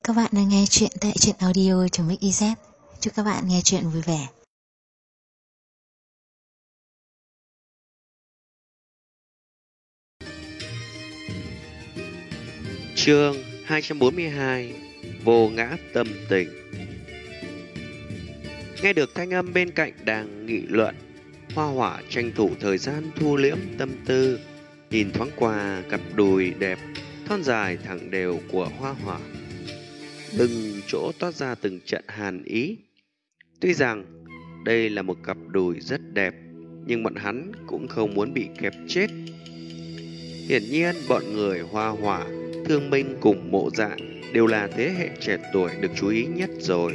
Các bạn đang nghe chuyện tại truyện audio.mix.iz. Chúc các bạn nghe chuyện vui vẻ. Chương 242 Vô ngã tâm tình. Nghe được thanh âm bên cạnh đang nghị luận, Hoa Hỏa tranh thủ thời gian thu liễm tâm tư, nhìn thoáng qua cặp đùi đẹp, thon dài thẳng đều của Hoa Hỏa. Lưng chỗ toát ra từng trận hàn ý. Tuy rằng đây là một cặp đùi rất đẹp, nhưng bọn hắn cũng không muốn bị kẹp chết. Hiển nhiên bọn người Hoa Hỏa, Thương Minh cùng Mộ Dạ đều là thế hệ trẻ tuổi được chú ý nhất rồi.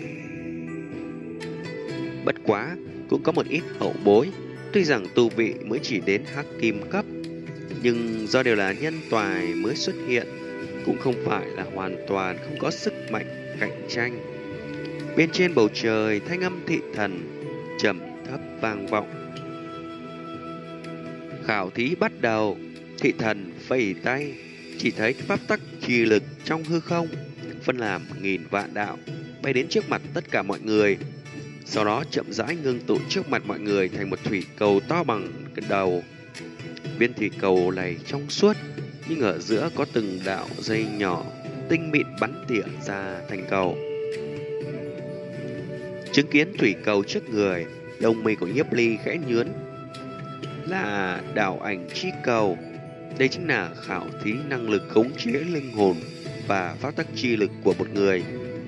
Bất quá cũng có một ít hậu bối, tuy rằng tu vị mới chỉ đến hắc kim cấp, nhưng do đều là nhân toài mới xuất hiện, cũng không phải là hoàn toàn không có sức mạnh cạnh tranh. Bên trên bầu trời, thanh âm thị thần trầm thấp vang vọng. Khảo thí bắt đầu. Thị thần phẩy tay, chỉ thấy pháp tắc chi lực trong hư không phân làm nghìn vạn đạo bay đến trước mặt tất cả mọi người, sau đó chậm rãi ngưng tụ trước mặt mọi người thành một thủy cầu to bằng cái đầu. Viên thủy cầu này trong suốt, nhưng ở giữa có từng đạo dây nhỏ tinh mịn bắn tỉa ra thành cầu. Chứng kiến thủy cầu trước người, lông mi của Nhiếp Ly khẽ nhướn. Là đạo ảnh chi cầu. Đây chính là khảo thí năng lực khống chế linh hồn và pháp tắc chi lực của một người.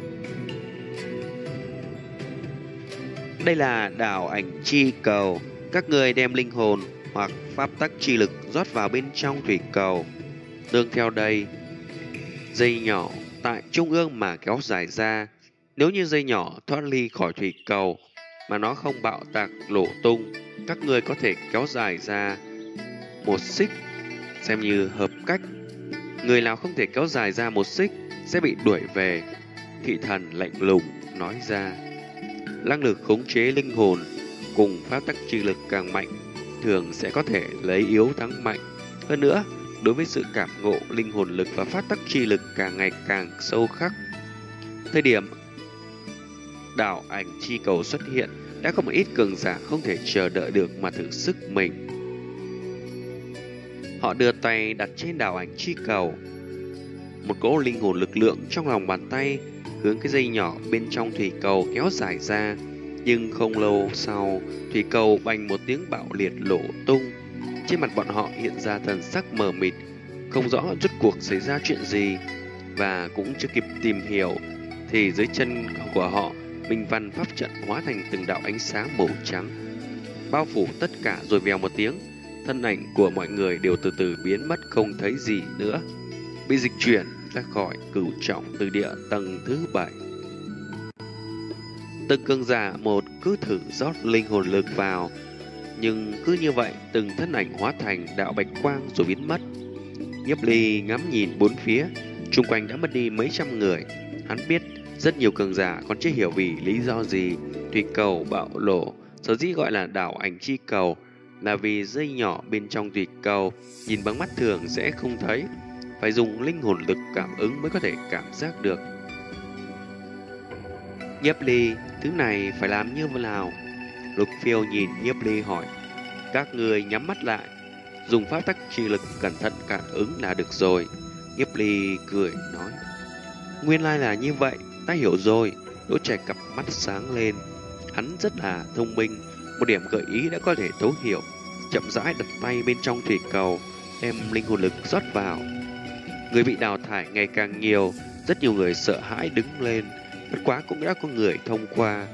Đây là đạo ảnh chi cầu. Các người đem linh hồn hoặc pháp tắc chi lực rót vào bên trong thủy cầu. Nương theo đây, dây nhỏ tại trung ương mà kéo dài ra. Nếu như dây nhỏ thoát ly khỏi thủy cầu mà nó không bạo tạc nổ tung, các người có thể kéo dài ra một xích, xem như hợp cách. Người nào không thể kéo dài ra một xích sẽ bị đuổi về. Thị thần lạnh lùng nói ra. Năng lực khống chế linh hồn cùng pháp tắc chi lực càng mạnh, thường sẽ có thể lấy yếu thắng mạnh. Hơn nữa, đối với sự cảm ngộ linh hồn lực và pháp tắc chi lực càng ngày càng sâu khắc. Thời điểm đạo ảnh chi cầu xuất hiện, đã có một ít cường giả không thể chờ đợi được mà thử sức mình. Họ đưa tay đặt trên đạo ảnh chi cầu. Một cỗ linh hồn lực lượng trong lòng bàn tay hướng cái dây nhỏ bên trong thủy cầu kéo dài ra. Nhưng không lâu sau, thủy cầu bành một tiếng bạo liệt nổ tung. Trên mặt bọn họ hiện ra thần sắc mờ mịt, không rõ rốt cuộc xảy ra chuyện gì. Và cũng chưa kịp tìm hiểu, thì dưới chân của họ, minh văn pháp trận hóa thành từng đạo ánh sáng màu trắng, bao phủ tất cả, rồi vèo một tiếng, thân ảnh của mọi người đều từ từ biến mất không thấy gì nữa, bị dịch chuyển ra khỏi cửu trọng từ địa tầng thứ 7. Từng cường giả một cứ thử rót linh hồn lực vào, nhưng cứ như vậy từng thân ảnh hóa thành đạo bạch quang rồi biến mất. Nhiếp Ly ngắm nhìn bốn phía, xung quanh đã mất đi mấy trăm người. Hắn biết rất nhiều cường giả còn chưa hiểu vì lý do gì thủy cầu bạo nổ. Sở dĩ gọi là đạo ảnh chi cầu là vì dây nhỏ bên trong thủy cầu nhìn bằng mắt thường sẽ không thấy, phải dùng linh hồn lực cảm ứng mới có thể cảm giác được. Nhiếp Ly, thứ này phải làm như thế nào? Lục Phiêu nhìn Nhiếp Ly hỏi. Các người nhắm mắt lại, dùng pháp tắc chi lực cẩn thận cảm ứng là được rồi. Nhiếp Ly cười nói. Nguyên lai là như vậy, ta hiểu rồi. Đỗ Trạch cặp mắt sáng lên. Hắn rất là thông minh, một điểm gợi ý đã có thể thấu hiểu. Chậm rãi đặt tay bên trong thủy cầu, đem linh hồn lực rót vào. Người bị đào thải ngày càng nhiều, rất nhiều người sợ hãi đứng lên. Bất quá cũng đã có người thông qua.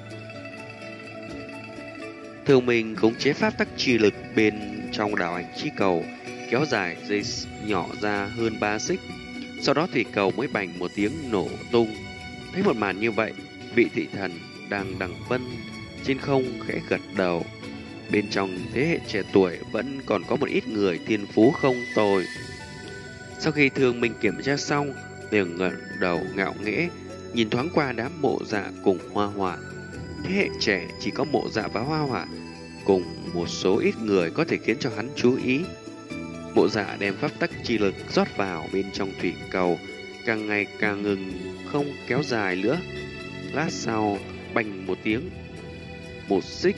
Thương Minh khống chế pháp tắc chi lực bên trong đạo ảnh chi cầu, kéo dài dây nhỏ ra hơn 3 xích. Sau đó thủy cầu mới bành một tiếng nổ tung. Thấy một màn như vậy, vị thị thần đang đằng vân trên không khẽ gật đầu. Bên trong thế hệ trẻ tuổi vẫn còn có một ít người thiên phú không tồi. Sau khi Thương Minh kiểm tra xong, liền ngẩng đầu ngạo nghễ, nhìn thoáng qua đám Mộ Dạ cùng Hoa Hỏa. Thế hệ trẻ chỉ có Mộ Dạ và Hoa Hỏa cùng một số ít người có thể khiến cho hắn chú ý. Mộ Dạ đem pháp tắc chi lực rót vào bên trong thủy cầu, càng ngày càng ngừng, không kéo dài nữa. Lát sau, bành một tiếng, một xích.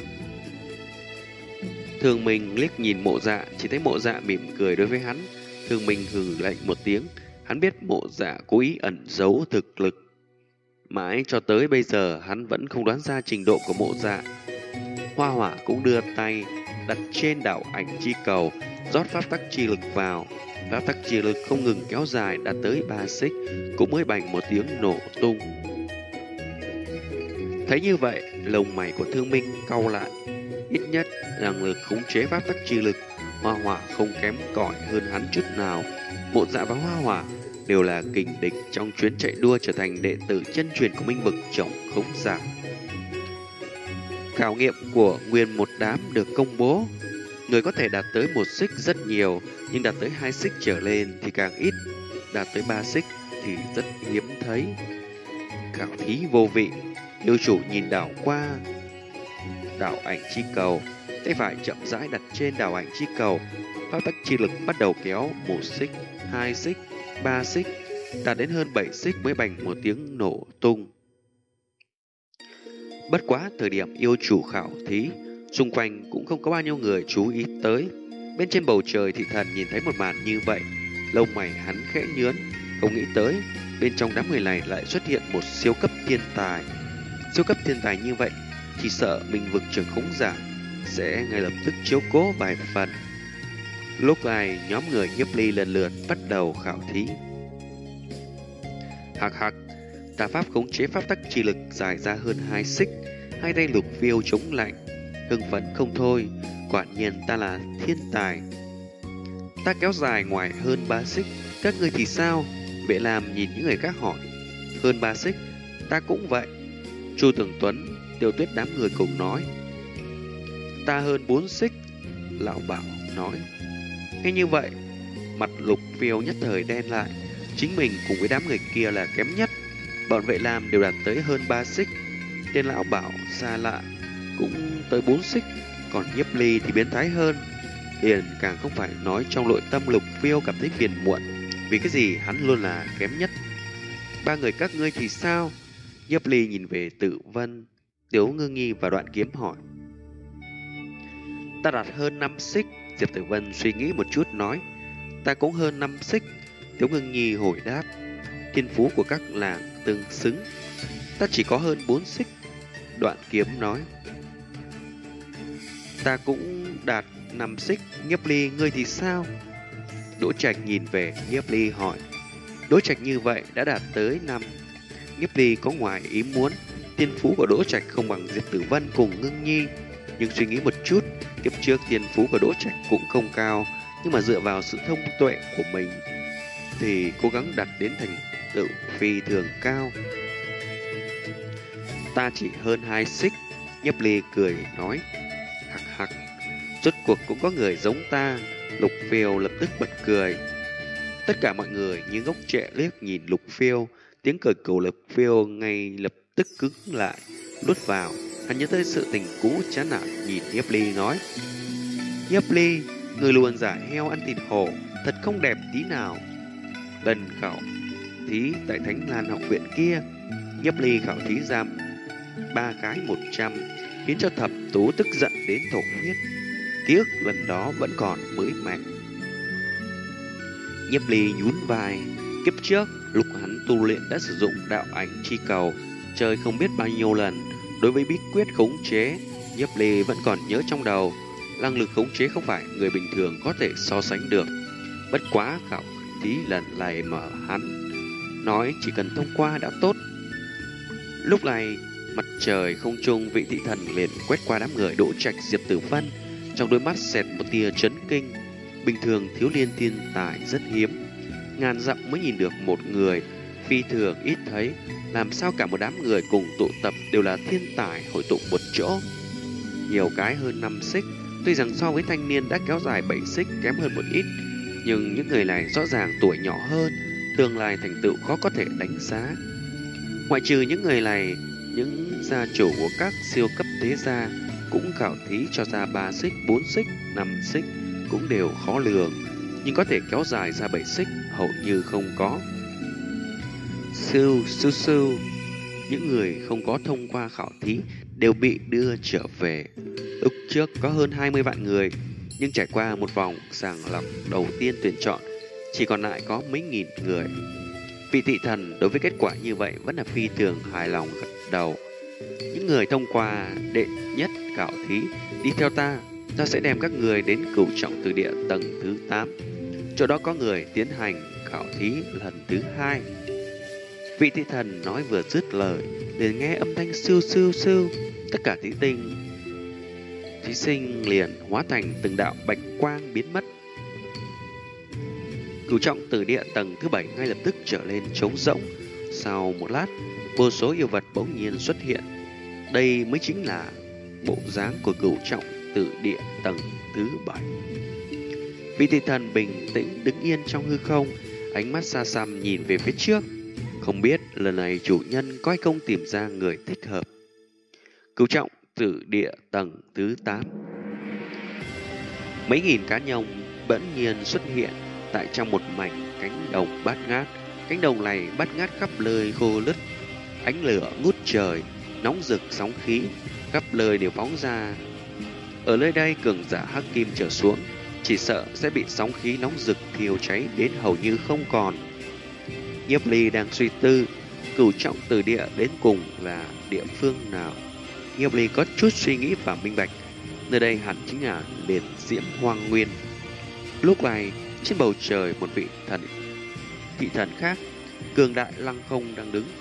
Thương Minh liếc nhìn Mộ Dạ, chỉ thấy Mộ Dạ mỉm cười đối với hắn. Thương Minh hừ lạnh một tiếng, hắn biết Mộ Dạ cố ý ẩn giấu thực lực. Mãi cho tới bây giờ hắn vẫn không đoán ra trình độ của Mộ Dạ. Hoa Hỏa cũng đưa tay đặt trên đảo ảnh chi cầu, rót pháp tắc chi lực vào. Pháp tắc chi lực không ngừng kéo dài đã tới 3 xích, cũng mới bành một tiếng nổ tung. Thấy như vậy, lông mày của Thương Minh cau lại. Ít nhất năng lực khống chế pháp tắc chi lực, Hoa Hỏa không kém cỏi hơn hắn chút nào. Mộ Dạ và Hoa Hỏa đều là kình địch trong chuyến chạy đua trở thành đệ tử chân truyền của Minh Vực Chổng Khống Giả. Khảo nghiệm của nguyên một đám được công bố. Người có thể đạt tới 1 xích rất nhiều, nhưng đạt tới 2 xích trở lên thì càng ít, đạt tới 3 xích thì rất hiếm thấy. Khảo thí vô vị, yêu chủ nhìn đảo qua đảo ảnh chi cầu, tay phải chậm rãi đặt trên đảo ảnh chi cầu, pháp tắc chi lực bắt đầu kéo 1 xích, 2 xích, 3 xích, đạt đến hơn 7 xích mới bành một tiếng nổ tung. Bất quá thời điểm yêu chủ khảo thí, xung quanh cũng không có bao nhiêu người chú ý tới. Bên trên bầu trời thị thần nhìn thấy một màn như vậy, lông mày hắn khẽ nhướng, không nghĩ tới bên trong đám người này lại xuất hiện một siêu cấp thiên tài. Siêu cấp thiên tài như vậy, chỉ sợ Minh Vực Trưởng Khống Giả sẽ ngay lập tức chiếu cố vài phần. Lúc này nhóm người Nhiếp Ly lần lượt bắt đầu khảo thí. Hạc hạc, tà pháp khống chế pháp tắc chi lực dài ra hơn 2 xích, hai tay lục phiêu chống lạnh, hưng phấn không thôi. Quả nhiên ta là thiên tài. Ta kéo dài ngoài hơn 3 xích, các ngươi thì sao? Vệ Lam nhìn những người khác hỏi. Hơn 3 xích, ta cũng vậy. Chu Tường Tuấn, Tiêu Tuyết đám người cùng nói. Ta hơn 4 xích, Lão Bảo nói. Nghe như vậy, mặt lục phiêu nhất thời đen lại. Chính mình cùng với đám người kia là kém nhất. Bọn Vệ Lam đều đạt tới hơn 3 xích. Tên Lão Bảo xa lạ cũng tới 4 xích. Còn Nhiếp Ly thì biến thái hơn. Liền càng không phải nói, trong nội tâm lục phiêu cảm thấy phiền muộn. Vì cái gì hắn luôn là kém nhất. Ba người các ngươi thì sao? Nhiếp Ly nhìn về Tử Vân, Tiếu Ngưng Nhi và Đoạn Kiếm hỏi. Ta đạt hơn 5 xích. Diệp Tử Vân suy nghĩ một chút nói. Ta cũng hơn 5 xích. Tiếu Ngưng Nhi hồi đáp. Thiên phú của các làng tương xứng. Ta chỉ có hơn 4 xích. Đoạn Kiếm nói. Ta cũng đạt 5 xích. Nhiếp Ly ngươi thì sao? Đỗ Trạch nhìn về Nhiếp Ly hỏi. Đỗ Trạch như vậy đã đạt tới 5. Nhiếp Ly có ngoài ý muốn. Thiên phú của Đỗ Trạch không bằng Diệp Tử Vân cùng Ngưng Nhi, nhưng suy nghĩ một chút, kiếp trước thiên phú của Đỗ Trạch cũng không cao, nhưng mà dựa vào sự thông tuệ của mình thì cố gắng đạt đến thành tựu phi thường cao. Ta chỉ hơn 2 xích. Nhiếp Ly cười nói. Hắc hắc, rốt cuộc cũng có người giống ta. Lục Phiêu lập tức bật cười. Tất cả mọi người như ngốc trệ liếc nhìn Lục Phiêu. Tiếng cười của Lục Phiêu ngay lập tức cứng lại, nuốt vào. Hắn nhớ tới sự tình cũ chán nản, nhìn Nhiếp Ly nói. Nhiếp Ly, người luôn giả heo ăn thịt hổ, thật không đẹp tí nào. Lần khảo thí tại Thánh Lan học viện kia, Nhiếp Ly khảo thí ra 3 cái 100, khiến cho Thẩm Tú tức giận đến thổ huyết. Ký ức lần đó vẫn còn mới mẻ. Nhiếp Ly nhún vai. Kiếp trước, lúc hắn tu luyện đã sử dụng đạo ảnh chi cầu, chơi không biết bao nhiêu lần. Đối với bí quyết khống chế, Nhiếp Ly vẫn còn nhớ trong đầu. Năng lực khống chế không phải người bình thường có thể so sánh được. Bất quá khảo thí lần này mà hắn nói chỉ cần thông qua đã tốt. Lúc này, mặt trời không trung, vị thị thần liền quét qua đám người Đỗ Trạch, Diệp Tử Vân, trong đôi mắt xẹt một tia chấn kinh. Bình thường thiếu niên thiên tài rất hiếm, ngàn dặm mới nhìn được một người, phi thường ít thấy. Làm sao cả một đám người cùng tụ tập đều là thiên tài hội tụ một chỗ. Nhiều cái hơn 5 xích, tuy rằng so với thanh niên đã kéo dài 7 xích kém hơn một ít, nhưng những người này rõ ràng tuổi nhỏ hơn, tương lai thành tựu khó có thể đánh giá. Ngoại trừ những người này, những gia chủ của các siêu cấp thế gia cũng khảo thí cho ra 3 xích, 4 xích, 5 xích cũng đều khó lường, nhưng có thể kéo dài ra 7 xích hầu như không có. Sưu sưu sưu. Những người không có thông qua khảo thí đều bị đưa trở về. Lúc trước có hơn 20 vạn người, nhưng trải qua một vòng sàng lọc đầu tiên tuyển chọn, chỉ còn lại có mấy nghìn người. Vị thị thần đối với kết quả như vậy vẫn là phi thường hài lòng gật đầu. Những người thông qua đệ nhất khảo thí, đi theo ta sẽ đem các người đến Cửu Trọng Từ Địa tầng thứ 8. Chỗ đó có người tiến hành khảo thí lần thứ 2. Vị thị thần nói vừa dứt lời, liền nghe âm thanh sưu sưu sưu, tất cả thí sinh liền hóa thành từng đạo bạch quang biến mất. Cửu Trọng Từ Địa tầng thứ 7 ngay lập tức trở lên trống rỗng. Sau một lát, vô số yêu vật bỗng nhiên xuất hiện. Đây mới chính là bộ dáng của Cửu Trọng Từ Địa tầng thứ 7. Vị thị thần bình tĩnh đứng yên trong hư không, ánh mắt xa xăm nhìn về phía trước. Không biết lần này chủ nhân có hay không tìm ra người thích hợp. Cửu Trọng Từ Địa tầng thứ 8. Mấy nghìn cá nhông bỗng nhiên xuất hiện tại trong một mảnh cánh đồng bát ngát. Cánh đồng này bát ngát khắp nơi khô nứt, ánh lửa ngút trời, nóng rực sóng khí, khắp nơi đều phóng ra. Ở nơi đây cường giả hắc kim trở xuống, chỉ sợ sẽ bị sóng khí nóng rực thiêu cháy đến hầu như không còn. Nhiếp Ly đang suy tư, Cửu Trọng Từ Địa đến cùng là địa phương nào. Nhiếp Ly có chút suy nghĩ và minh bạch, nơi đây hẳn chính là Liệt Diễm Hoang Nguyên. Lúc này, trên bầu trời một vị thị thần khác, cường đại lăng không đang đứng.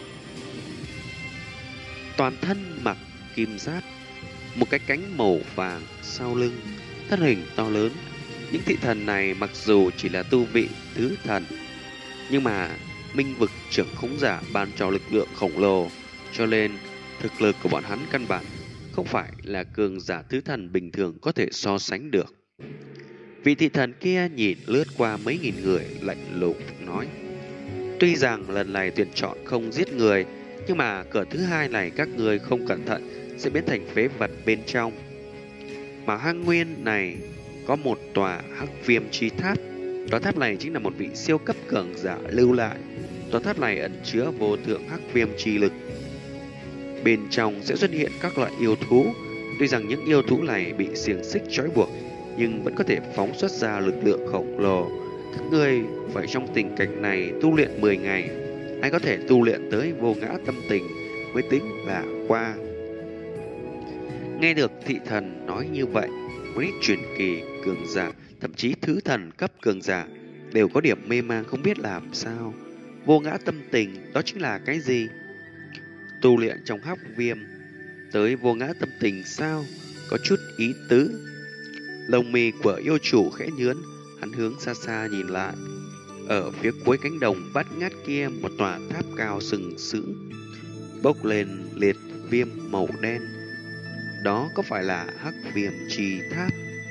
Toàn thân mặc kim giáp, một cái cánh màu vàng sau lưng, thân hình to lớn. Những thị thần này mặc dù chỉ là tu vị thứ thần, nhưng mà minh vực trưởng khống giả ban cho lực lượng khổng lồ, cho nên thực lực của bọn hắn căn bản không phải là cường giả thứ thần bình thường có thể so sánh được. Vị thị thần kia nhìn lướt qua mấy nghìn người, lạnh lùng nói: tuy rằng lần này tuyển chọn không giết người, nhưng mà cửa thứ 2 này các người không cẩn thận sẽ biến thành phế vật bên trong. Mà hang nguyên này có một tòa hắc viêm chi tháp. Tòa tháp này chính là một vị siêu cấp cường giả lưu lại. Tòa tháp này ẩn chứa vô thượng hắc viêm chi lực. Bên trong sẽ xuất hiện các loại yêu thú. Tuy rằng những yêu thú này bị xiềng xích trói buộc, nhưng vẫn có thể phóng xuất ra lực lượng khổng lồ. Các ngươi phải trong tình cảnh này tu luyện 10 ngày. Ai có thể tu luyện tới vô ngã tâm tình mới tính là qua. Nghe được thị thần nói như vậy, một ít truyền kỳ cường giả, thậm chí thứ thần cấp cường giả đều có điểm mê mang không biết làm sao. Vô ngã tâm tình đó chính là cái gì? Tu luyện trong hắc viêm tới vô ngã tâm tình sao? Có chút ý tứ. Lông mi của yêu chủ khẽ nhướn, hắn hướng xa xa nhìn lại. Ở phía cuối cánh đồng bát ngát kia, một tòa tháp cao sừng sững bốc lên liệt viêm màu đen. Đó có phải là hắc viêm chi tháp?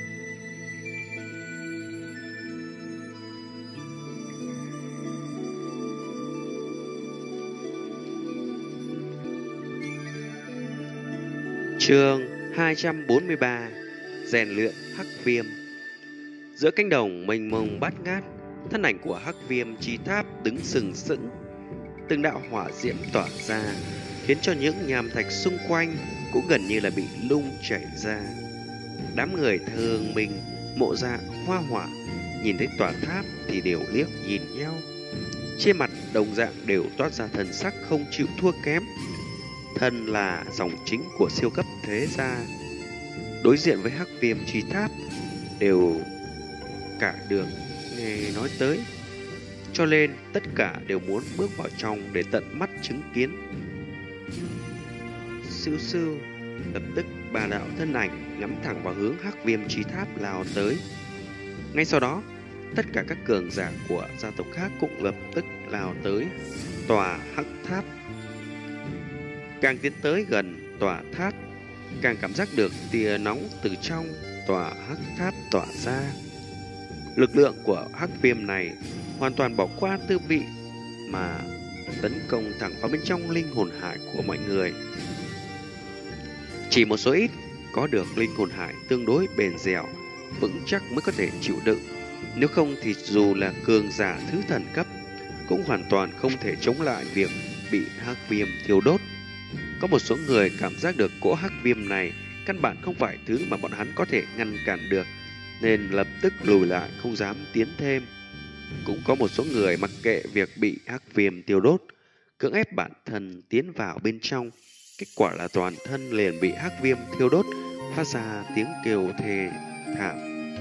Chương 243: rèn luyện hắc viêm. Giữa cánh đồng mênh mông bát ngát, thân ảnh của hắc viêm chi tháp đứng sừng sững. Từng đạo hỏa diễm tỏa ra, khiến cho những nham thạch xung quanh cũng gần như là bị lung chảy ra. Đám người Thương Minh, Mộ Dạ, Hoa Hỏa nhìn thấy tòa tháp thì đều liếc nhìn nhau. Trên mặt đồng dạng đều toát ra thần sắc không chịu thua kém. Thân là dòng chính của siêu cấp thế gia, đối diện với hắc viêm chi tháp đều cả đường nghe nói tới, cho nên tất cả đều muốn bước vào trong để tận mắt chứng kiến. Sưu sưu, lập tức bà đạo thân ảnh nhắm thẳng vào hướng hắc viêm chi tháp lao tới. Ngay sau đó, tất cả các cường giả của gia tộc khác cũng lập tức lao tới tòa hắc tháp. Càng tiến tới gần tòa tháp, càng cảm giác được tia nóng từ trong tòa hắc tháp tỏa ra. Lực lượng của hắc viêm này hoàn toàn bỏ qua tư vị mà tấn công thẳng vào bên trong linh hồn hải của mọi người. Chỉ một số ít có được linh hồn hải tương đối bền dẻo, vững chắc mới có thể chịu đựng. Nếu không thì dù là cường giả thứ thần cấp, cũng hoàn toàn không thể chống lại việc bị hắc viêm thiêu đốt. Có một số người cảm giác được cỗ hắc viêm này căn bản không phải thứ mà bọn hắn có thể ngăn cản được, nên lập tức lùi lại không dám tiến thêm. Cũng có một số người mặc kệ việc bị hắc viêm tiêu đốt, cưỡng ép bản thân tiến vào bên trong. Kết quả là toàn thân liền bị hắc viêm thiêu đốt, phát ra tiếng kêu thê thảm.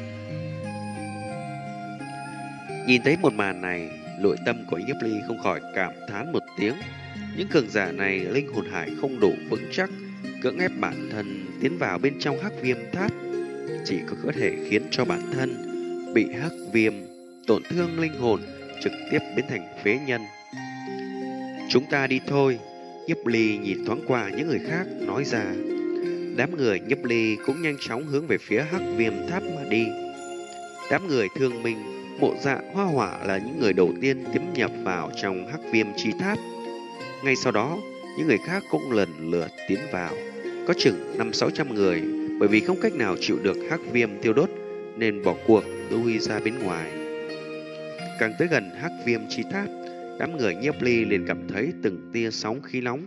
Nhìn thấy một màn này, nội tâm của Nhiếp Ly không khỏi cảm thán một tiếng. Những cường giả này linh hồn hải không đủ vững chắc, cưỡng ép bản thân tiến vào bên trong hắc viêm tháp, chỉ có thể khiến cho bản thân bị hắc viêm tổn thương linh hồn, trực tiếp biến thành phế nhân. Chúng ta đi thôi. Nhiếp Ly nhìn thoáng qua những người khác, nói ra. Đám người Nhiếp Ly cũng nhanh chóng hướng về phía hắc viêm tháp mà đi. Đám người Thương Minh, Mộ Dạ, Hoa Hỏa là những người đầu tiên tiến nhập vào trong hắc viêm chi tháp. Ngay sau đó, những người khác cũng lần lượt tiến vào. Có chừng 500-600 người, bởi vì không cách nào chịu được hắc viêm tiêu đốt nên bỏ cuộc lui ra bên ngoài. Càng tới gần hắc viêm chi tháp, đám người Nhiếp Ly liền cảm thấy từng tia sóng khí nóng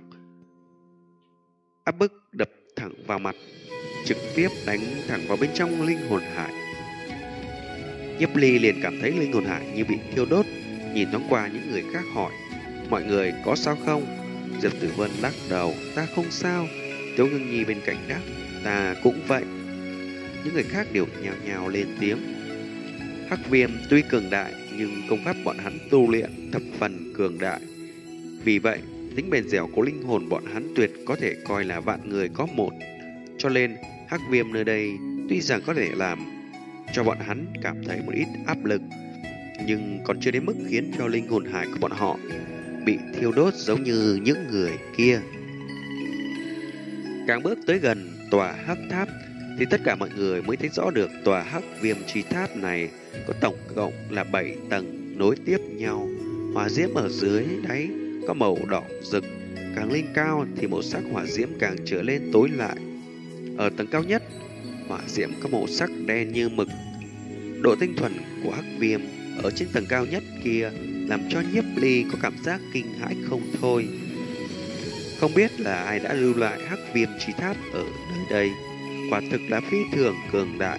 áp bức đập thẳng vào mặt, trực tiếp đánh thẳng vào bên trong linh hồn hải. Nhiếp Ly liền cảm thấy linh hồn hải như bị thiêu đốt, nhìn thoáng qua những người khác hỏi: mọi người có sao không? Diệp Tử Vân lắc đầu: ta không sao. Tiếu Ngưng Nhi bên cạnh đáp: ta cũng vậy. Những người khác đều nhao nhao lên tiếng. Hắc viêm tuy cường đại nhưng công pháp bọn hắn tu luyện thập phần cường đại. Vì vậy, tính bền dẻo của linh hồn bọn hắn tuyệt có thể coi là vạn người có một. Cho nên, hắc viêm nơi đây tuy rằng có thể làm cho bọn hắn cảm thấy một ít áp lực, nhưng còn chưa đến mức khiến cho linh hồn hải của bọn họ bị thiêu đốt giống như những người kia. Càng bước tới gần tòa hắc tháp thì tất cả mọi người mới thấy rõ được tòa hắc viêm chi tháp này có tổng cộng là 7 tầng nối tiếp nhau. Hỏa diễm ở dưới đáy có màu đỏ rực, càng lên cao thì màu sắc hỏa diễm càng trở lên tối lại. Ở tầng cao nhất, hỏa diễm có màu sắc đen như mực. Độ tinh thuần của hắc viêm ở trên tầng cao nhất kia làm cho Nhiếp Ly có cảm giác kinh hãi không thôi. Không biết là ai đã lưu lại hắc viêm chi tháp ở nơi đây, quả thực là phi thường cường đại.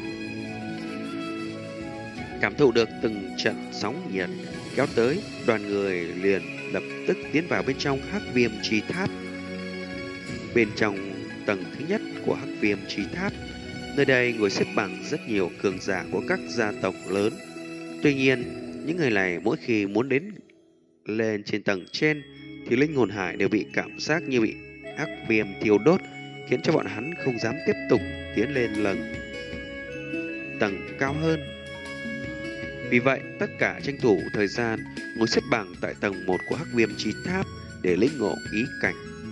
Cảm thụ được từng trận sóng nhiệt kéo tới, đoàn người liền lập tức tiến vào bên trong hắc viêm chi tháp. Bên trong tầng thứ nhất của hắc viêm chi tháp, nơi đây ngồi xếp bằng rất nhiều cường giả của các gia tộc lớn. Tuy nhiên, những người này mỗi khi muốn đến lên trên tầng trên thì linh hồn hải đều bị cảm giác như bị hắc viêm thiêu đốt, khiến cho bọn hắn không dám tiếp tục tiến lên lần tầng cao hơn. Vì vậy, tất cả tranh thủ thời gian ngồi xếp bằng tại tầng 1 của hắc viêm chi tháp để lĩnh ngộ ý cảnh.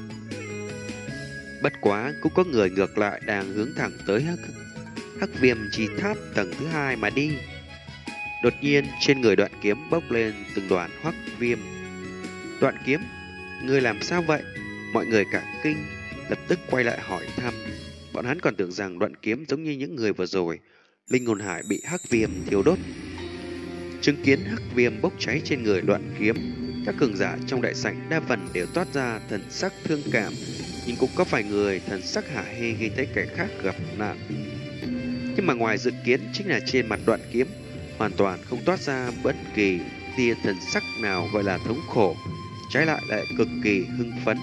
Bất quá, cũng có người ngược lại đang hướng thẳng tới hắc viêm chi tháp tầng thứ 2 mà đi. Đột nhiên, trên người Đoạn Kiếm bốc lên từng đoàn hắc viêm. Đoạn Kiếm, ngươi làm sao vậy? Mọi người cả kinh, lập tức quay lại hỏi thăm. Bọn hắn còn tưởng rằng Đoạn Kiếm giống như những người vừa rồi, linh hồn hải bị hắc viêm thiêu đốt. Chứng kiến hắc viêm bốc cháy trên người Đoạn Kiếm, các cường giả trong đại sảnh đa phần đều toát ra thần sắc thương cảm, nhưng cũng có vài người thần sắc hả hê khi thấy kẻ khác gặp nạn. Nhưng mà ngoài dự kiến chính là trên mặt Đoạn Kiếm hoàn toàn không toát ra bất kỳ tia thần sắc nào gọi là thống khổ, trái lại lại cực kỳ hưng phấn.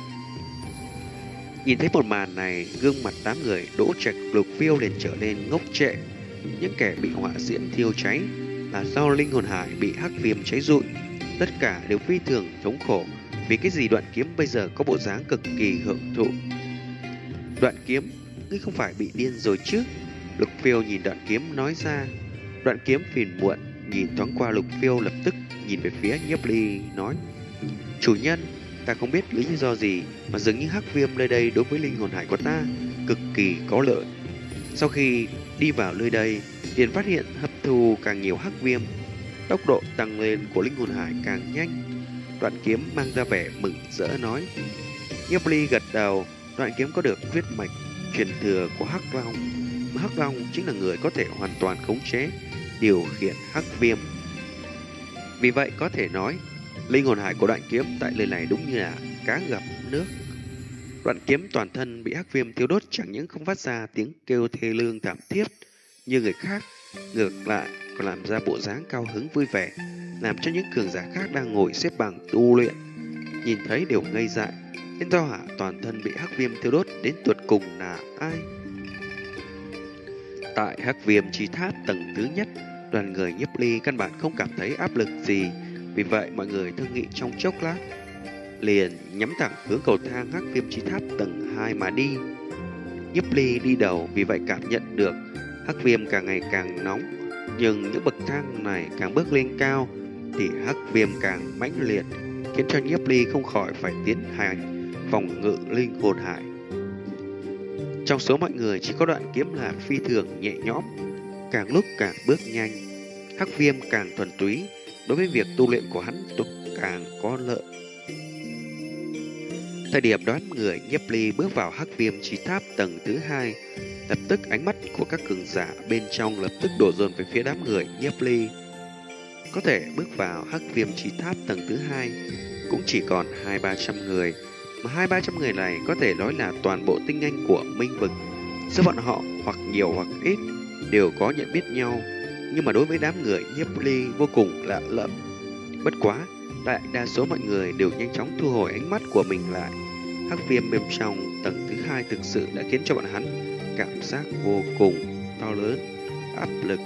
Nhìn thấy một màn này, gương mặt đám người Đỗ Trạch, Lục Phiêu liền trở nên ngốc trệ. Những kẻ bị hỏa diễm thiêu cháy là do linh hồn hải bị hắc viêm cháy rụi, tất cả đều phi thường thống khổ. Vì cái gì Đoạn Kiếm bây giờ có bộ dáng cực kỳ hưởng thụ? Đoạn Kiếm, ngươi không phải bị điên rồi chứ? Lục Phiêu nhìn Đoạn Kiếm nói ra. Đoạn Kiếm phiền muộn nhìn thoáng qua Lục Phiêu, lập tức nhìn về phía Nhiếp Ly nói: chủ nhân, ta không biết lý do gì mà dường như hắc viêm nơi đây đối với linh hồn hải của ta cực kỳ có lợi. Sau khi đi vào nơi đây, liền phát hiện hấp thu càng nhiều hắc viêm, tốc độ tăng lên của linh hồn hải càng nhanh. Đoạn Kiếm mang ra vẻ mừng rỡ nói. Nhiếp Ly gật đầu. Đoạn Kiếm có được huyết mạch truyền thừa của Hắc Long, mà Hắc Long chính là người có thể hoàn toàn khống chế, điều khiển hắc viêm. Vì vậy có thể nói, Linh hồn hải của đoạn kiếm tại nơi này đúng như là cá gặp nước. Đoạn kiếm toàn thân bị hắc viêm thiêu đốt chẳng những không phát ra tiếng kêu thê lương thảm thiết như người khác, ngược lại còn làm ra bộ dáng cao hứng vui vẻ, làm cho những cường giả khác đang ngồi xếp bằng tu luyện nhìn thấy đều ngây dại. Tên do hạ toàn thân bị hắc viêm thiêu đốt đến tột cùng là ai? Tại hắc viêm chi tháp tầng thứ nhất, đoàn người Nhiếp Ly căn bản không cảm thấy áp lực gì, vì vậy mọi người thương nghị trong chốc lát liền nhắm thẳng hướng cầu thang hắc viêm chi tháp tầng 2 mà đi. Nhiếp Ly đi đầu, vì vậy cảm nhận được hắc viêm càng ngày càng nóng, nhưng những bậc thang này càng bước lên cao thì hắc viêm càng mãnh liệt, khiến cho Nhiếp Ly không khỏi phải tiến hành phòng ngự linh hồn hải. Trong số mọi người chỉ có đoạn kiếm là phi thường nhẹ nhõm, càng lúc càng bước nhanh. Hắc viêm càng thuần túy, đối với việc tu luyện của hắn càng có lợi. Thời điểm đoán người Nhiếp Ly bước vào hắc viêm chi tháp tầng thứ 2, lập tức ánh mắt của các cường giả bên trong lập tức đổ dồn về phía đám người Nhiếp Ly. Có thể bước vào hắc viêm chi tháp tầng thứ 2 cũng chỉ còn 200-300 người, mà 200-300 người này có thể nói là toàn bộ tinh anh của Minh Vực. Giữa bọn họ hoặc nhiều hoặc ít đều có nhận biết nhau, nhưng mà đối với đám người Nhiếp Ly vô cùng lạ lẫm. Bất quá, đại đa số mọi người đều nhanh chóng thu hồi ánh mắt của mình lại. Hắc viêm bên trong tầng thứ 2 thực sự đã khiến cho bọn hắn cảm giác vô cùng to lớn, áp lực.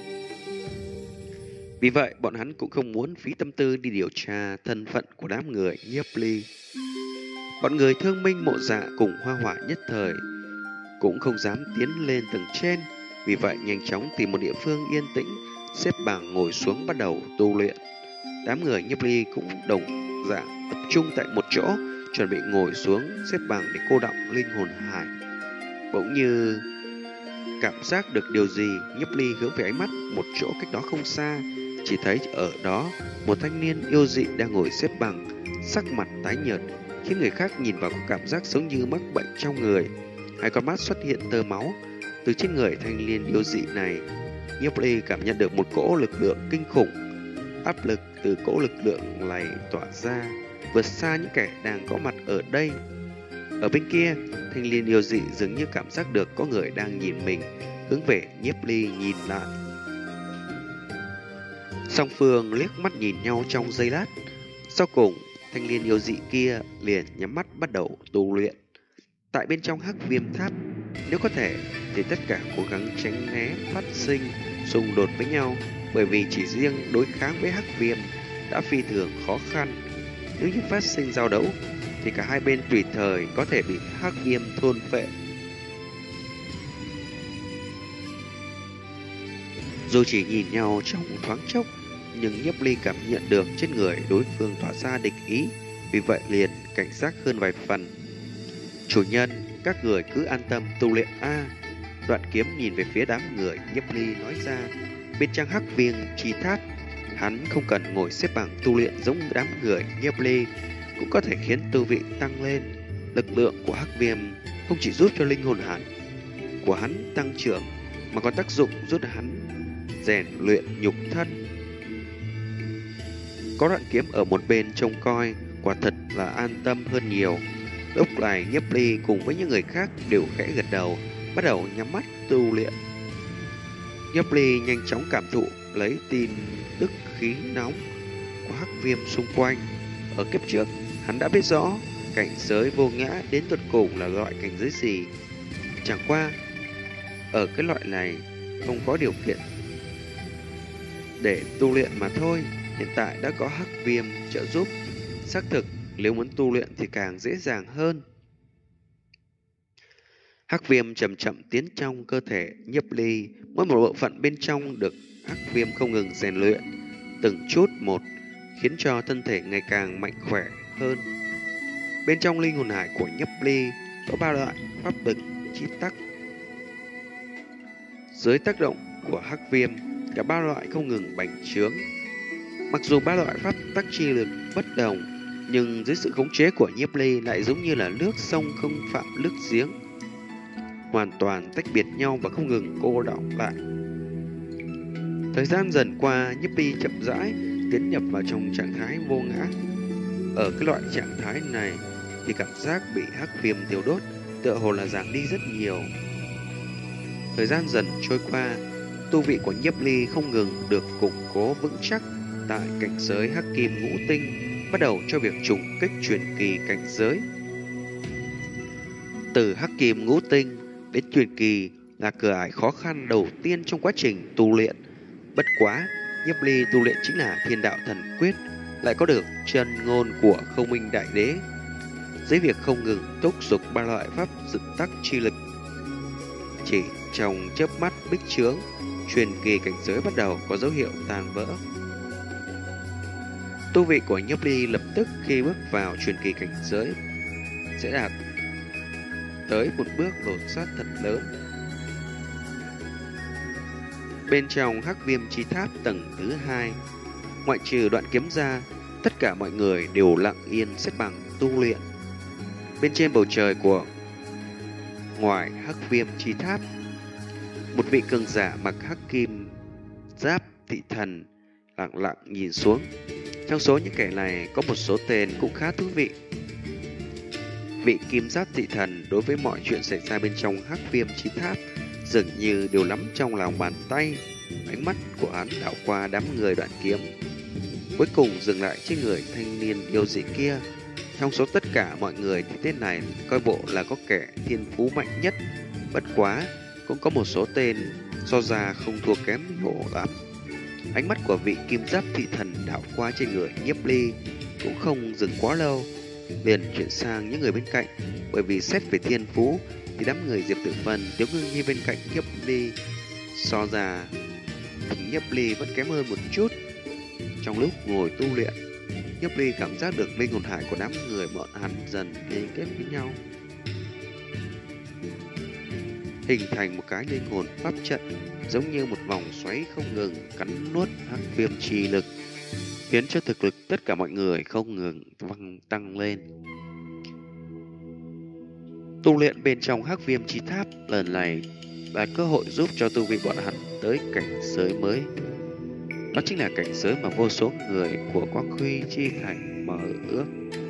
Vì vậy, bọn hắn cũng không muốn phí tâm tư đi điều tra thân phận của đám người Nhiếp Ly. Bọn người Thương Minh, Mộ Dạ cùng Hoa Hỏa nhất thời cũng không dám tiến lên tầng trên, vì vậy nhanh chóng tìm một địa phương yên tĩnh, xếp bằng ngồi xuống bắt đầu tu luyện. Đám người Nhiếp Ly cũng đồng dạng tập trung tại một chỗ, chuẩn bị ngồi xuống xếp bằng để cô đọng linh hồn hải. Bỗng như cảm giác được điều gì, Nhiếp Ly hướng về ánh mắt một chỗ cách đó không xa, chỉ thấy ở đó một thanh niên yêu dị đang ngồi xếp bằng, sắc mặt tái nhợt, khiến người khác nhìn vào có cảm giác giống như mắc bệnh trong người. Hai con mắt xuất hiện tơ máu từ trên người thanh niên yêu dị này. Nhiếp Ly cảm nhận được một cỗ lực lượng kinh khủng, áp lực từ cỗ lực lượng này tỏa ra vượt xa những kẻ đang có mặt ở đây. Ở bên kia, thanh niên yêu dị dường như cảm giác được có người đang nhìn mình, hướng về Nhiếp Ly nhìn lại. Song phương liếc mắt nhìn nhau trong giây lát, sau cùng thanh niên yêu dị kia liền nhắm mắt bắt đầu tu luyện. Tại bên trong hắc viêm tháp, nếu có thể thì tất cả cố gắng tránh né phát sinh xung đột với nhau, bởi vì chỉ riêng đối kháng với hắc viêm đã phi thường khó khăn. Nếu như phát sinh giao đấu thì cả hai bên tùy thời có thể bị hắc viêm thôn phệ. Dù chỉ nhìn nhau trong thoáng chốc, nhưng Nhiếp Ly cảm nhận được trên người đối phương tỏa ra địch ý, vì vậy liền cảnh giác hơn vài phần. Chủ nhân, các người cứ an tâm tu luyện a. Đoạn kiếm nhìn về phía đám người Nhiếp Ly nói ra, bên trong hắc viêm chi tháp, hắn không cần ngồi xếp bằng tu luyện giống đám người Nhiếp Ly, cũng có thể khiến tu vị tăng lên. Lực lượng của hắc viêm không chỉ giúp cho linh hồn của hắn tăng trưởng, mà còn tác dụng giúp hắn rèn luyện nhục thân. Có đoạn kiếm ở một bên trông coi, quả thật là an tâm hơn nhiều. Lúc này Nhiếp Ly cùng với những người khác đều khẽ gật đầu, bắt đầu nhắm mắt tu luyện. Nhiếp Ly nhanh chóng cảm thụ lấy tin tức khí nóng của hắc viêm xung quanh. Ở kiếp trước, hắn đã biết rõ cảnh giới vô ngã đến tận cùng là loại cảnh giới gì. Chẳng qua, ở cái loại này không có điều kiện để tu luyện mà thôi. Hiện tại đã có hắc viêm trợ giúp, xác thực nếu muốn tu luyện thì càng dễ dàng hơn. Hắc viêm chậm chậm tiến trong cơ thể Nhiếp Ly, mỗi một bộ phận bên trong được hắc viêm không ngừng rèn luyện từng chút một, khiến cho thân thể ngày càng mạnh khỏe hơn. Bên trong linh hồn hải của Nhiếp Ly có 3 loại pháp lực chi tắc. Dưới tác động của hắc viêm, cả 3 loại không ngừng bành trướng. Mặc dù 3 loại pháp tắc chi lực bất đồng, nhưng dưới sự khống chế của Nhiếp Ly lại giống như là nước sông không phạm nước giếng, hoàn toàn tách biệt nhau và không ngừng cô đọng lại. Thời gian dần qua, Nhiếp Ly chậm rãi tiến nhập vào trong trạng thái vô ngã. Ở cái loại trạng thái này thì cảm giác bị hắc viêm tiêu đốt tựa hồ là giảm đi rất nhiều. Thời gian dần trôi qua, tu vị của Nhiếp Ly không ngừng được củng cố vững chắc tại cảnh giới hắc kim ngũ tinh, bắt đầu cho việc trùng kích truyền kỳ cảnh giới. Từ hắc kim ngũ tinh đến truyền kỳ là cửa ải khó khăn đầu tiên trong quá trình tu luyện. Bất quá, Nhiếp Ly tu luyện chính là Thiên Đạo Thần Quyết, lại có được chân ngôn của Không Minh Đại Đế. Dưới việc không ngừng thúc giục ba loại pháp dựng tắc chi lực, chỉ trong chớp mắt bích chướng, truyền kỳ cảnh giới bắt đầu có dấu hiệu tan vỡ. Tu vị của Nhiếp Ly lập tức khi bước vào truyền kỳ cảnh giới sẽ đạt tới một bước lột xác thật lớn. Bên trong hắc viêm chi tháp tầng thứ 2, ngoại trừ Đoạn Kiếm ra, tất cả mọi người đều lặng yên xếp bằng tu luyện. Bên trên bầu trời của ngoài hắc viêm chi tháp, một vị cường giả mặc hắc kim giáp thị thần lặng lặng nhìn xuống. Trong số những kẻ này có một số tên cũng khá thú vị. Vị kim giáp thị thần đối với mọi chuyện xảy ra bên trong hắc viêm chi tháp dường như đều nắm trong lòng bàn tay. Ánh mắt của hắn đảo qua đám người Đoạn Kiếm, cuối cùng dừng lại trên người thanh niên yêu dị kia. Trong số tất cả mọi người thì tên này coi bộ là có kẻ thiên phú mạnh nhất. Bất quá cũng có một số tên so ra không thua kém hổ lắm. Ánh mắt của vị kim giáp thị thần đảo qua trên người Nhiếp Ly cũng không dừng quá lâu, liền chuyển sang những người bên cạnh. Bởi vì xét về thiên phú thì đám người Diệp Tử Vân, Tiếu Ngưng Nhi bên cạnh Nhiếp Ly so ra thì Nhiếp Ly vẫn kém hơn một chút. Trong lúc ngồi tu luyện, Nhiếp Ly cảm giác được linh hồn hải của đám người bọn hắn dần liên kết với nhau, hình thành một cái linh hồn pháp trận, giống như một vòng xoáy không ngừng cắn nuốt hắc viêm chi lực, khiến cho thực lực tất cả mọi người không ngừng tăng lên. Tu luyện bên trong hắc viêm chi tháp lần này là cơ hội giúp cho tu vi bọn hắn tới cảnh giới mới. Đó chính là cảnh giới mà vô số người của Quang Huy chi thành mơ ước.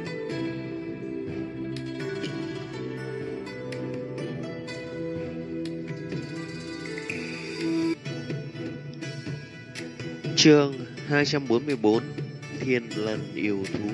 Chương 244: Thiên Lân Yêu Thú.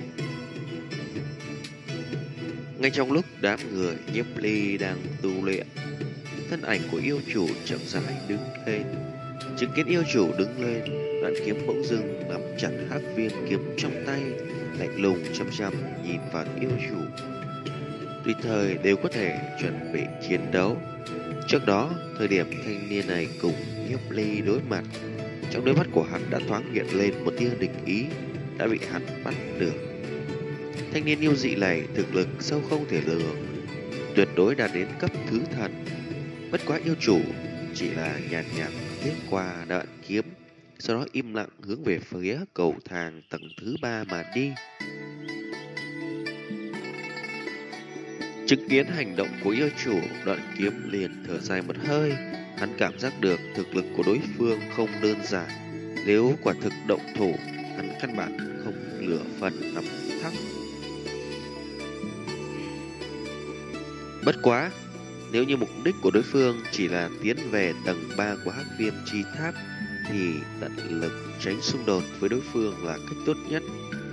Ngay trong lúc đám người Nhiếp Ly đang tu luyện, thân ảnh của yêu chủ chậm rãi đứng lên. Chứng kiến yêu chủ đứng lên, Đoạn Kiếm bỗng dưng nắm chặt hắc viên kiếm trong tay, lạnh lùng chăm chăm nhìn vào yêu chủ. Tùy thời đều có thể chuẩn bị chiến đấu. Trước đó, thời điểm thanh niên này cùng Nhiếp Ly đối mặt, trong đôi mắt của hắn đã thoáng hiện lên một tia địch ý, đã bị hắn bắt được. Thanh niên yêu dị này thực lực sâu không thể lường, tuyệt đối đạt đến cấp thứ thần. Bất quá yêu chủ chỉ là nhàn nhạt liếc qua Đoạn Kiếm, sau đó im lặng hướng về phía cầu thang tầng thứ 3 mà đi. Chứng kiến hành động của yêu chủ, Đoạn Kiếm liền thở dài một hơi. Hắn cảm giác được thực lực của đối phương không đơn giản. Nếu quả thực động thủ, hắn căn bản không nửa phần nắm thắng. Bất quá, nếu như mục đích của đối phương chỉ là tiến về tầng 3 của hắc viêm chi tháp, thì tận lực tránh xung đột với đối phương là cách tốt nhất.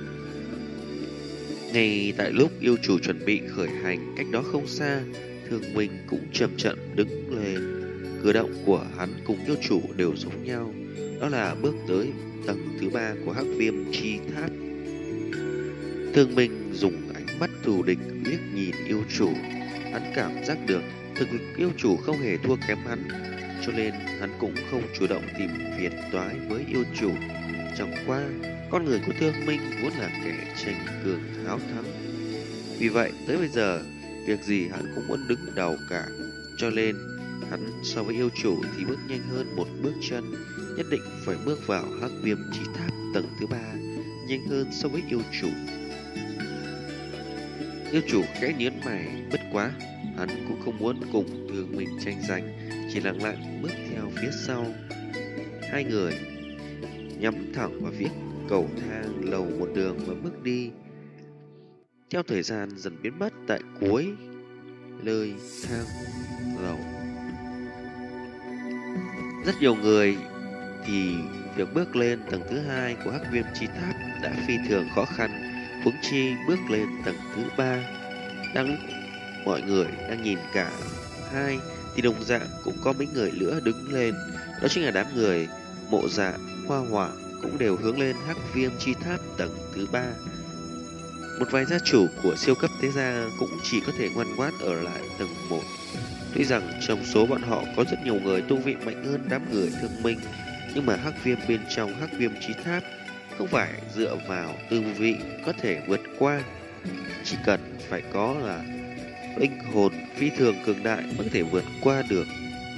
Ngay tại lúc yêu chủ chuẩn bị khởi hành, cách đó không xa, Thương Minh cũng chậm chậm đứng lên. Cử động của hắn cùng yêu chủ đều giống nhau, đó là bước tới tầng thứ 3 của hắc viêm chi tháp. Thương Minh dùng ánh mắt thù địch liếc nhìn yêu chủ. Hắn cảm giác được thực lực yêu chủ không hề thua kém hắn, cho nên hắn cũng không chủ động tìm phiền toái với yêu chủ. Chẳng qua, con người của Thương Minh vốn là kẻ tranh cường háo thắng. Vì vậy, tới bây giờ, việc gì hắn cũng muốn đứng đầu cả. Cho nên, hắn so với yêu chủ thì bước nhanh hơn một bước chân, nhất định phải bước vào hắc viêm chi tháp tầng thứ 3, nhanh hơn so với yêu chủ. Yêu chủ khẽ nhớn mày, bất quá, hắn cũng không muốn cùng Thương Minh tranh giành, chỉ lặng lặng bước theo phía sau. Hai người nhắm thẳng vào phía cầu thang lầu một đường mà bước đi. Theo thời gian dần biến mất tại cuối lời thang lầu, rất nhiều người thì việc bước lên tầng thứ hai của Hắc Viêm Chi Tháp đã phi thường khó khăn, huống chi bước lên tầng thứ ba. Đang lúc mọi người đang nhìn cả hai thì đồng dạng cũng có mấy người nữa đứng lên, đó chính là đám người Mộ Dạ, Hoa Hỏa cũng đều hướng lên Hắc Viêm Chi Tháp tầng thứ ba. Một vài gia chủ của siêu cấp thế gia cũng chỉ có thể ngoan ngoãn ở lại tầng 1. Tuy rằng trong số bọn họ có rất nhiều người tu vị mạnh hơn đám người thương minh, nhưng mà Hắc Viêm bên trong Hắc Viêm Chi Tháp không phải dựa vào tu vị có thể vượt qua, chỉ cần phải có là linh hồn phi thường cường đại mới có thể vượt qua được.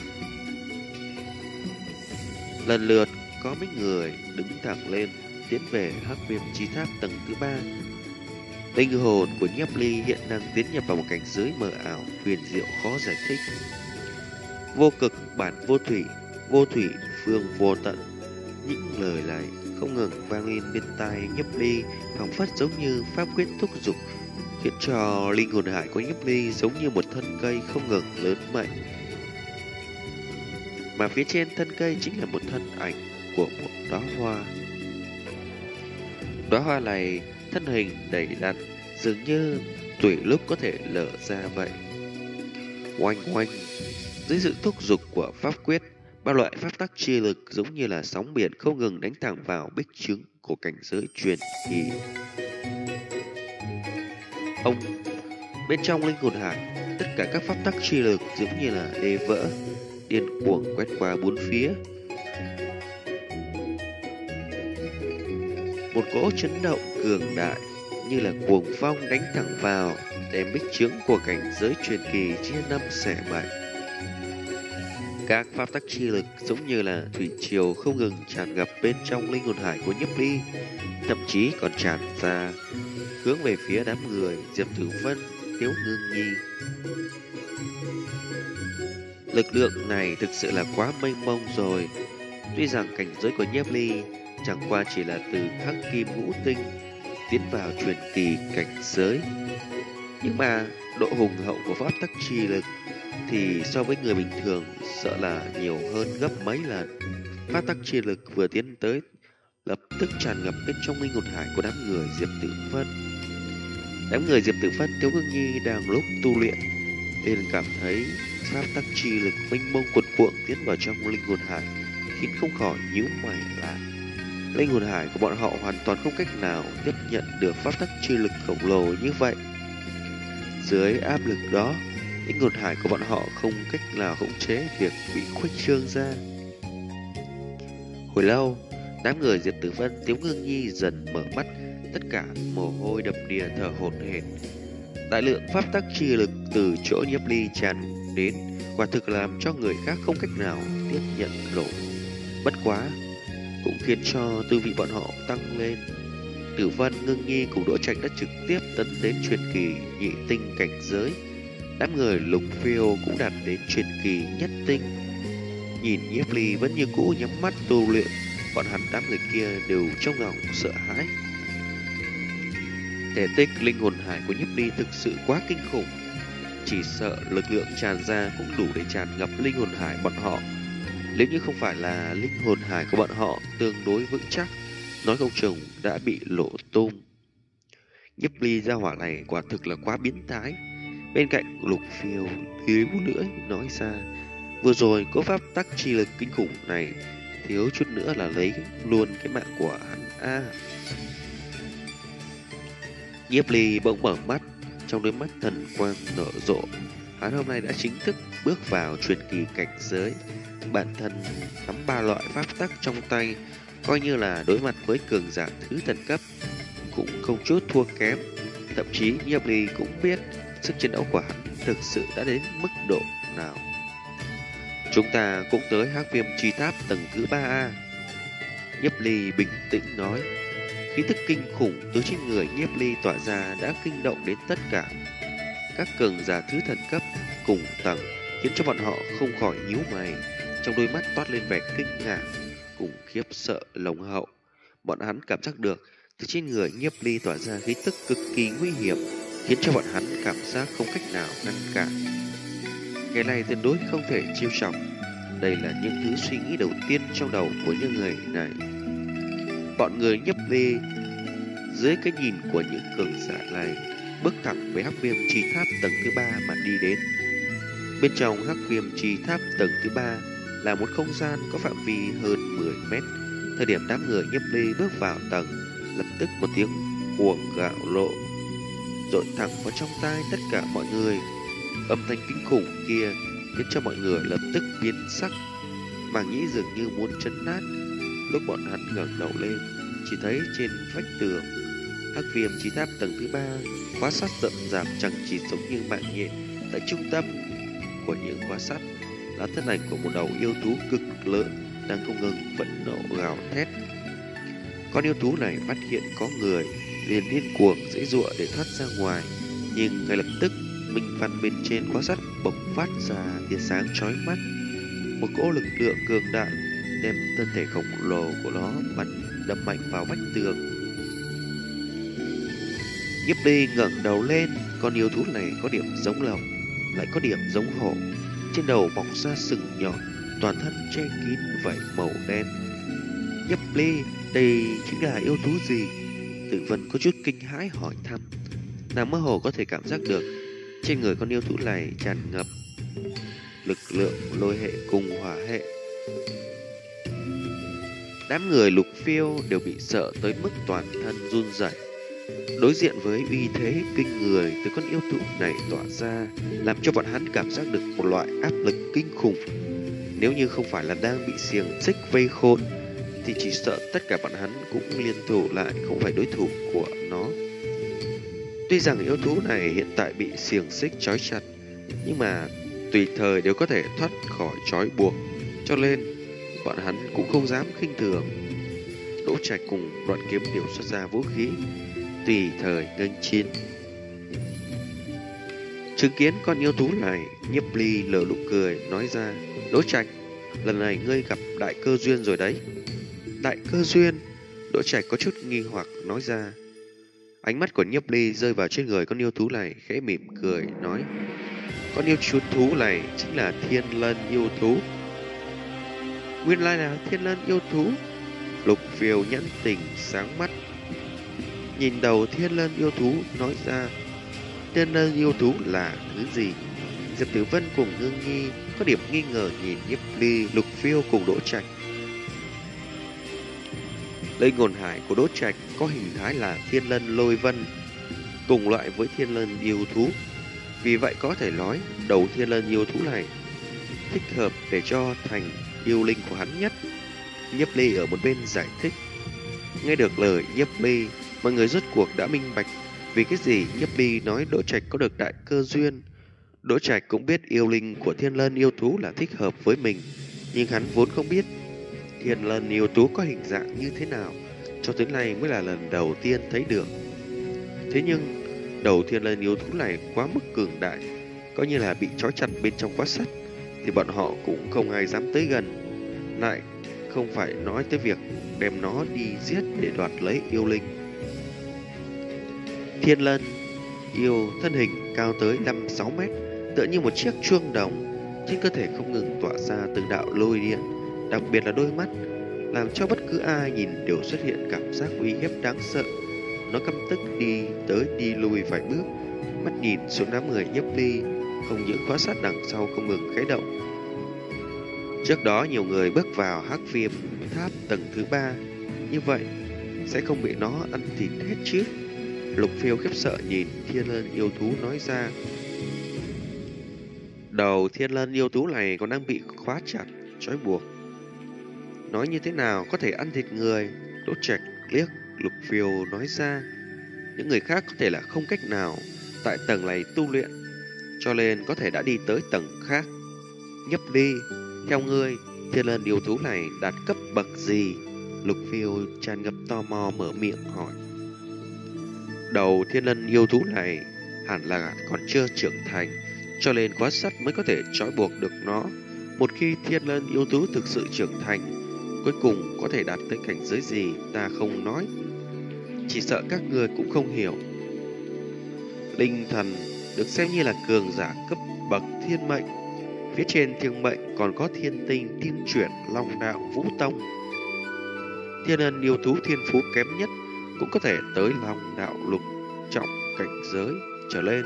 Lần lượt có mấy người đứng thẳng lên tiến về Hắc Viêm Chi Tháp tầng thứ 3. Linh hồn của Nhiếp Ly hiện đang tiến nhập vào một cảnh giới mờ ảo huyền diệu khó giải thích. Vô cực bản vô thủy phương vô tận. Những lời này không ngừng vang lên bên tai Nhiếp Ly, phảng phất giống như pháp quyết thúc giục, khiến cho linh hồn hải của Nhiếp Ly giống như một thân cây không ngừng lớn mạnh. Mà phía trên thân cây chính là một thân ảnh của một đóa hoa. Đóa hoa này thân hình đầy đặn, dường như tùy lúc có thể lở ra vậy. Oanh oanh, dưới sự thúc giục của pháp quyết, ba loại pháp tắc chi lực giống như là sóng biển không ngừng đánh thẳng vào bích trướng của cảnh giới truyền kỳ. Bên trong linh hồn hải, tất cả các pháp tắc chi lực giống như là đê vỡ, điên cuồng quét qua bốn phía. Một cỗ chấn động cường đại như là cuồng phong đánh thẳng vào, đem bích trướng của cảnh giới truyền kỳ chia năm xẻ bảy. Các pháp tắc chi lực giống như là thủy triều không ngừng tràn ngập bên trong linh hồn hải của Nhiếp Ly, thậm chí còn tràn ra hướng về phía đám người Diệp Tử Vân, Tiếu Ngưng Nhi. Lực lượng này thực sự là quá mênh mông rồi. Tuy rằng cảnh giới của Nhiếp Ly chẳng qua chỉ là từ Hắc Kim Ngũ Tinh tiến vào truyền kỳ cảnh giới, nhưng mà độ hùng hậu của pháp tắc chi lực thì so với người bình thường sợ là nhiều hơn gấp mấy lần. Pháp tắc chi lực vừa tiến tới lập tức tràn ngập bên trong linh hồn hải của đám người Diệp Tử Vân. Đám người Diệp Tử Vân, Tiếu Ngưng Nhi đang lúc tu luyện nên cảm thấy pháp tắc chi lực mênh mông cuồn cuộn tiến vào trong linh hồn hải, khiến không khỏi nhíu mày lại. Linh hồn hải của bọn họ hoàn toàn không cách nào tiếp nhận được pháp tắc chi lực khổng lồ như vậy. Dưới áp lực đó, linh hồn hải của bọn họ không cách nào khống chế việc bị khuếch trương ra. Hồi lâu, đám người Diệp Tử Vân, Tiếu Ngưng Nhi dần mở mắt, tất cả mồ hôi đầm đìa thở hổn hển. Đại lượng pháp tắc chi lực từ chỗ Nhiếp Ly tràn đến, quả thực làm cho người khác không cách nào tiếp nhận nổi. Bất quá cũng khiến cho tư vị bọn họ tăng lên. Tử Vân, Ngưng Nhi cùng Đỗ Trạch đã trực tiếp tấn đến truyền kỳ nhị tinh cảnh giới. Đám người Lục Phiêu cũng đạt đến truyền kỳ nhất tinh. Nhìn Nhiếp Ly vẫn như cũ nhắm mắt tu luyện, bọn hắn đám người kia đều trong lòng sợ hãi. Thể tích linh hồn hải của Nhiếp Ly thực sự quá kinh khủng, chỉ sợ lực lượng tràn ra cũng đủ để tràn ngập linh hồn hải bọn họ. Nếu như không phải là linh hồn hải của bọn họ tương đối vững chắc, nói không chừng đã bị lộ tung. Nhiếp Ly gia hỏa này quả thực là quá biến thái. Bên cạnh Lục Phiêu thiếu lưỡi nói ra, vừa rồi có pháp tắc chi lực kinh khủng này, thiếu chút nữa là lấy luôn cái mạng của hắn a. Nhiếp Ly bỗng mở mắt, trong đôi mắt thần quang nở rộ. Hắn hôm nay đã chính thức bước vào truyền kỳ cảnh giới. Bản thân nắm ba loại pháp tắc trong tay, coi như là đối mặt với cường giả thứ thần cấp cũng không chút thua kém. Thậm chí Nhiếp Ly cũng biết sức chiến đấu của hắn thực sự đã đến mức độ nào. Chúng ta cũng tới Hắc Viêm Chi Tháp tầng thứ 3A. Nhiếp Ly bình tĩnh nói. Khí tức kinh khủng từ trên người Nhiếp Ly tỏa ra đã kinh động đến tất cả các cường giả thứ thần cấp cùng tầng, khiến cho bọn họ không khỏi nhíu mày, trong đôi mắt toát lên vẻ kinh ngạc cùng khiếp sợ nồng hậu. bọn hắn cảm giác được từ trên người Nhiếp Ly tỏa ra khí tức cực kỳ nguy hiểm, khiến cho bọn hắn cảm giác không cách nào ngăn cản. Cái này tuyệt đối không thể trêu chọc. Đây là những thứ suy nghĩ đầu tiên trong đầu của những người này. Bọn người Nhiếp Ly dưới cái nhìn của những cường giả này bước thẳng với Hắc Viêm Chi Tháp tầng thứ 3 mà đi đến. Bên trong Hắc Viêm Chi Tháp tầng thứ 3 là một không gian có phạm vi hơn 10 mét. Thời điểm đám người Nhiếp Ly bước vào tầng, lập tức một tiếng cuồng gạo lộ dội thẳng vào trong tai tất cả mọi người. Âm thanh kinh khủng kia khiến cho mọi người lập tức biến sắc, màng nhĩ dường như muốn chấn nát. Lúc bọn hắn ngẩng đầu lên, chỉ thấy trên vách tường Hắc Viêm Chi Tháp tầng thứ 3 khóa sắt rậm rạp, chẳng chỉ giống như mạng nhện. Tại trung tâm của những khóa sắt là thân ảnh của một đầu yêu thú cực lớn đang không ngừng vận nộ gào thét. Con yêu thú này phát hiện có người liền điên cuồng giãy giụa để thoát ra ngoài, nhưng ngay lập tức minh văn bên trên khóa sắt bộc phát ra tia sáng chói mắt. Một cỗ lực lượng cường đại đem thân thể khổng lồ của nó đâm mạnh vào vách tường. Nhiếp Ly ngẩng đầu lên, con yêu thú này có điểm giống lòng, lại có điểm giống hổ. Trên đầu mọc ra sừng nhọn, toàn thân che kín vảy màu đen. Nhiếp Ly, đây chính là yêu thú gì? Tử Vân có chút kinh hãi hỏi thăm. Nàng mơ hồ có thể cảm giác được trên người con yêu thú này tràn ngập lực lượng lôi hệ cùng hỏa hệ. Đám người Lục Phiêu đều bị sợ tới mức toàn thân run rẩy. Đối diện với uy thế kinh người từ con yêu thú này tỏa ra, làm cho bọn hắn cảm giác được một loại áp lực kinh khủng. Nếu như không phải là đang bị xiềng xích vây khốn, thì chỉ sợ tất cả bọn hắn cũng liên thủ lại không phải đối thủ của nó. Tuy rằng yêu thú này hiện tại bị xiềng xích trói chặt, nhưng mà tùy thời đều có thể thoát khỏi trói buộc, cho nên bọn hắn cũng không dám khinh thường. Đỗ Trạch cùng Đoạn Kiếm đều xuất ra vũ khí, tùy thời nghênh chiến. Chứng kiến con yêu thú này, Nhiếp Ly lờ nụ cười nói ra: Đỗ Trạch, lần này ngươi gặp đại cơ duyên rồi đấy. Đại cơ duyên? Đỗ Trạch có chút nghi hoặc nói ra. Ánh mắt của Nhiếp Ly rơi vào trên người con yêu thú này, khẽ mỉm cười nói: con yêu thú này chính là Thiên Lân yêu thú. Nguyên lai là Thiên Lân yêu thú. Lục Phiêu nhãn tình sáng mắt, nhìn đầu Thiên Lân yêu thú nói ra: Thiên Lân yêu thú là thứ gì? Diệp Tử Vân cùng Ngưng Nhi có điểm nghi ngờ nhìn Nhiếp Ly, Lục Phiêu cùng Đỗ Trạch. Linh hồn hải của Đỗ Trạch có hình thái là Thiên Lân Lôi Vân, cùng loại với Thiên Lân yêu thú. Vì vậy có thể nói đầu Thiên Lân yêu thú này thích hợp để cho thành yêu linh của hắn nhất. Nhiếp Ly ở một bên giải thích. Nghe được lời Nhiếp Ly, mọi người rốt cuộc đã minh bạch vì cái gì Nhiếp Ly nói Đỗ Trạch có được đại cơ duyên. Đỗ Trạch cũng biết yêu linh của Thiên Lân yêu thú là thích hợp với mình, nhưng hắn vốn không biết Thiên Lân yêu thú có hình dạng như thế nào, cho tới nay mới là lần đầu tiên thấy được. Thế nhưng đầu Thiên Lân yêu thú này quá mức cường đại, coi như là bị trói chặt bên trong khóa sắt thì bọn họ cũng không ai dám tới gần, lại không phải nói tới việc đem nó đi giết để đoạt lấy yêu linh. Thiên Lân yêu thân hình cao tới 5-6 mét, tựa như một chiếc chuông đồng, trên cơ thể không ngừng tỏa ra từng đạo lôi điện, đặc biệt là đôi mắt, làm cho bất cứ ai nhìn đều xuất hiện cảm giác uy hiếp đáng sợ. Nó căm tức đi tới đi lui vài bước, mắt nhìn xuống đám người Nhiếp Ly, không những khóa sắt đằng sau không ngừng khẽ động. Trước đó nhiều người bước vào Hắc Viêm Tháp tầng thứ 3, như vậy sẽ không bị nó ăn thịt hết chứ? Lục Phiêu khiếp sợ nhìn Thiên Lân yêu thú nói ra. Đầu Thiên Lân yêu thú này còn đang bị khóa chặt, trói buộc, nói như thế nào có thể ăn thịt người? Đỗ Trạch liếc Lục Phiêu nói ra. Những người khác có thể là không cách nào tại tầng này tu luyện, cho nên có thể đã đi tới tầng khác. Nhiếp Ly, theo ngươi, Thiên Lân yêu thú này đạt cấp bậc gì? Lục Phiêu tràn ngập tò mò mở miệng hỏi. Đầu Thiên Lân yêu thú này hẳn là còn chưa trưởng thành, cho nên khóa sắt mới có thể trói buộc được nó. Một khi Thiên Lân yêu thú thực sự trưởng thành, cuối cùng có thể đạt tới cảnh giới gì ta không nói, chỉ sợ các người cũng không hiểu. Linh thần được xem như là cường giả cấp bậc thiên mệnh, phía trên thiên mệnh còn có thiên tinh, thiên chuyển, long đạo, vũ tông. Thiên ân yêu thú thiên phú kém nhất cũng có thể tới long đạo lục trọng cảnh giới trở lên.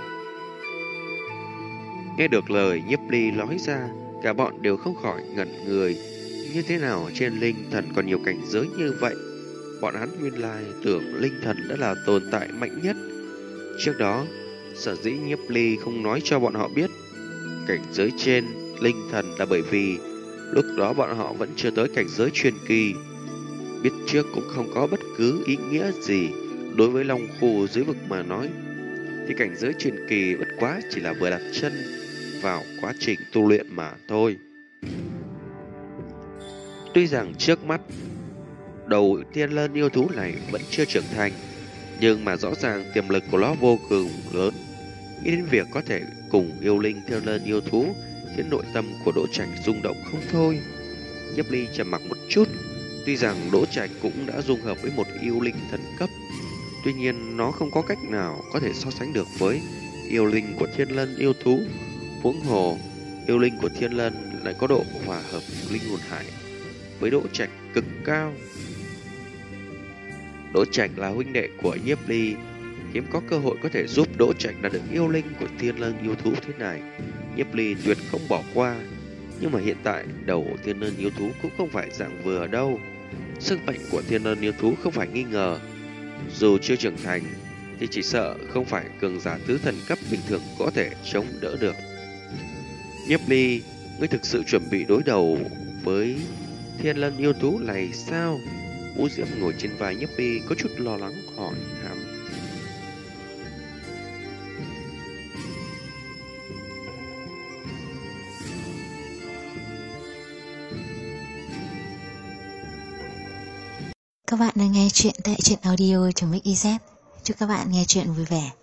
Nghe được lời Nhiếp Ly nói ra, cả bọn đều không khỏi ngẩn người. Như thế nào trên linh thần còn nhiều cảnh giới như vậy? Bọn hắn nguyên lai tưởng linh thần đã là tồn tại mạnh nhất. Trước đó, sở dĩ Nhiếp Ly không nói cho bọn họ biết cảnh giới trên linh thần là bởi vì lúc đó bọn họ vẫn chưa tới cảnh giới truyền kỳ. Biết trước cũng không có bất cứ ý nghĩa gì. Đối với Long Khu dưới vực mà nói, thì cảnh giới truyền kỳ bất quá chỉ là vừa đặt chân vào quá trình tu luyện mà thôi. Tuy rằng trước mắt đầu Thiên Lân yêu thú này vẫn chưa trưởng thành, nhưng mà rõ ràng tiềm lực của nó vô cùng lớn. Nghĩ đến việc có thể cùng yêu linh Thiên Lân yêu thú, khiến nội tâm của Đỗ Trạch rung động không thôi. Nhiếp Ly trầm mặc một chút. Tuy rằng Đỗ Trạch cũng đã dung hợp với một yêu linh thần cấp, tuy nhiên nó không có cách nào có thể so sánh được với yêu linh của Thiên Lân yêu thú. Huống hồ, yêu linh của Thiên Lân lại có độ hòa hợp linh hồn hải với Đỗ Trạch cực cao. Đỗ Trạch là huynh đệ của Nhiếp Ly, hiếm có cơ hội có thể giúp Đỗ Trạch đạt được yêu linh của Thiên Lân yêu thú thế này. Nhiếp Ly tuyệt không bỏ qua. Nhưng mà hiện tại đầu Thiên Lân yêu thú cũng không phải dạng vừa đâu. Sức mạnh của Thiên Lân yêu thú không phải nghi ngờ. Dù chưa trưởng thành thì chỉ sợ không phải cường giả tứ thần cấp bình thường có thể chống đỡ được. Nhiếp Ly, ngươi thực sự chuẩn bị đối đầu với Thiên Lân yêu thú này sao? Vũ Diễm ngồi trên vai Nhiếp Ly có chút lo lắng hỏi hắn. Các bạn đang nghe chuyện tại truyện audio.mix.iz. Chúc các bạn nghe chuyện vui vẻ.